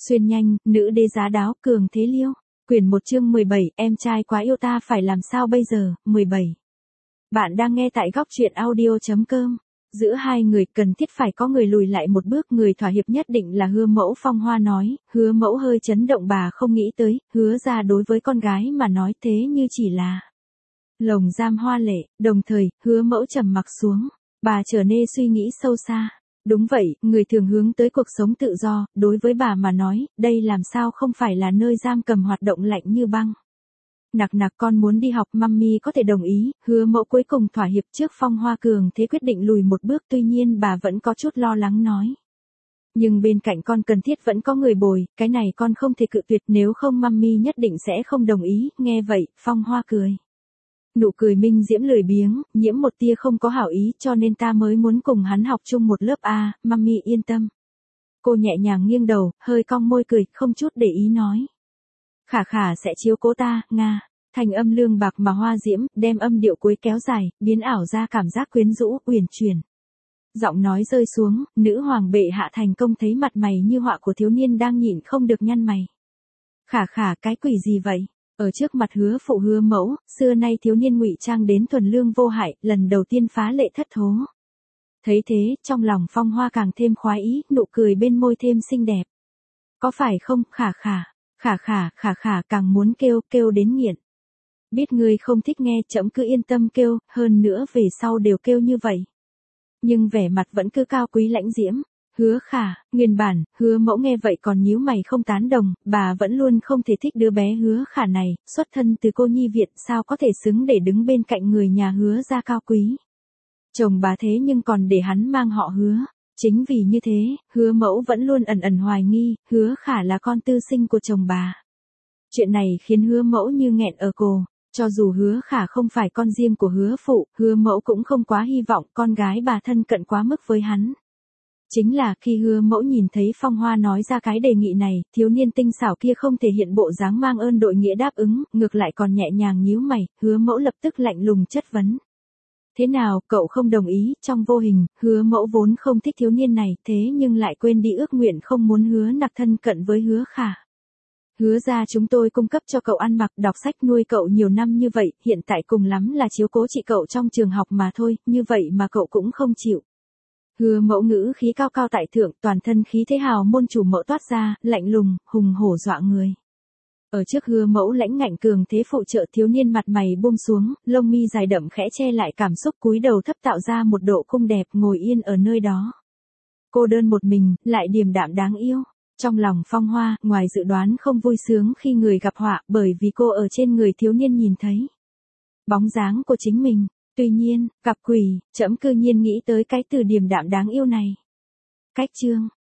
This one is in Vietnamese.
Xuyên nhanh, nữ đế giá đáo, cường thế liêu. Quyển 1 chương 17, em trai quá yêu ta phải làm sao bây giờ, 17. Bạn đang nghe tại góc truyện audio.com. Giữa hai người cần thiết phải có người lùi lại một bước, người thỏa hiệp nhất định là Hứa Mẫu. Phong Hoa nói. Hứa Mẫu hơi chấn động, bà không nghĩ tới, Hứa ra đối với con gái mà nói thế như chỉ là lồng giam hoa lệ. Đồng thời, Hứa Mẫu trầm mặc xuống, bà trở nên suy nghĩ sâu xa. Đúng vậy, người thường hướng tới cuộc sống tự do, đối với bà mà nói, đây làm sao không phải là nơi giam cầm hoạt động lạnh như băng. Nặc con muốn đi học, mummy có thể đồng ý. Hứa Mẫu cuối cùng thỏa hiệp trước Phong Hoa cường thế quyết định lùi một bước, tuy nhiên bà vẫn có chút lo lắng nói. Nhưng bên cạnh con cần thiết vẫn có người bồi, cái này con không thể cự tuyệt, nếu không mummy nhất định sẽ không đồng ý. Nghe vậy, Phong Hoa cười. Nụ cười minh diễm lười biếng, nhiễm một tia không có hảo ý, cho nên ta mới muốn cùng hắn học chung một lớp a, mummy yên tâm. Cô nhẹ nhàng nghiêng đầu, hơi cong môi cười, không chút để ý nói. Khả khả sẽ chiếu cố ta, Nga. Thành âm lương bạc mà hoa diễm, đem âm điệu cuối kéo dài, biến ảo ra cảm giác quyến rũ, uyển chuyển. Giọng nói rơi xuống, nữ hoàng bệ hạ thành công thấy mặt mày như họa của thiếu niên đang nhịn không được nhăn mày. Khả khả, cái quỷ gì vậy? Ở trước mặt Hứa phụ Hứa Mẫu, xưa nay thiếu niên ngụy trang đến thuần lương vô hại, lần đầu tiên phá lệ thất thố. Thấy thế, trong lòng Phong Hoa càng thêm khoái ý, nụ cười bên môi thêm xinh đẹp. Có phải không, khả khả càng muốn kêu đến nghiện. Biết ngươi không thích nghe, trẫm cứ yên tâm kêu, hơn nữa về sau đều kêu như vậy. Nhưng vẻ mặt vẫn cứ cao quý lãnh diễm. Hứa khả, nguyên bản, Hứa Mẫu nghe vậy còn nhíu mày không tán đồng, bà vẫn luôn không thể thích đứa bé Hứa khả này, xuất thân từ cô nhi viện, sao có thể xứng để đứng bên cạnh người nhà Hứa gia cao quý. Chồng bà thế nhưng còn để hắn mang họ Hứa. Chính vì như thế, Hứa Mẫu vẫn luôn ẩn hoài nghi, Hứa khả là con tư sinh của chồng bà. Chuyện này khiến Hứa Mẫu như nghẹn ở cổ. Cho dù Hứa khả không phải con riêng của Hứa phụ, Hứa Mẫu cũng không quá hy vọng con gái bà thân cận quá mức với hắn. Chính là khi Hứa Mẫu nhìn thấy Phong Hoa nói ra cái đề nghị này, thiếu niên tinh xảo kia không thể hiện bộ dáng mang ơn đội nghĩa đáp ứng, ngược lại còn nhẹ nhàng nhíu mày, Hứa Mẫu lập tức lạnh lùng chất vấn. Thế nào, cậu không đồng ý? Trong vô hình, Hứa Mẫu vốn không thích thiếu niên này, thế nhưng lại quên đi ước nguyện không muốn Hứa nặc thân cận với Hứa khả. Hứa ra chúng tôi cung cấp cho cậu ăn mặc, đọc sách, nuôi cậu nhiều năm như vậy, hiện tại cùng lắm là chiếu cố chị cậu trong trường học mà thôi, như vậy mà cậu cũng không chịu. Hứa Mẫu ngữ khí cao cao tại thượng, toàn thân khí thế hào môn chủ mẫu toát ra, lạnh lùng, hùng hổ dọa người. Ở trước Hứa Mẫu lãnh ngạnh cường thế phụ trợ, thiếu niên mặt mày buông xuống, lông mi dài đậm khẽ che lại cảm xúc, cúi đầu thấp tạo ra một độ cung đẹp, ngồi yên ở nơi đó. Cô đơn một mình, lại điềm đạm đáng yêu. Trong lòng Phong Hoa, ngoài dự đoán không vui sướng khi người gặp họa, bởi vì cô ở trên người thiếu niên nhìn thấy bóng dáng của chính mình. Tuy nhiên, gặp quỷ, trẫm cư nhiên nghĩ tới cái từ điềm đạm đáng yêu này. Cách chương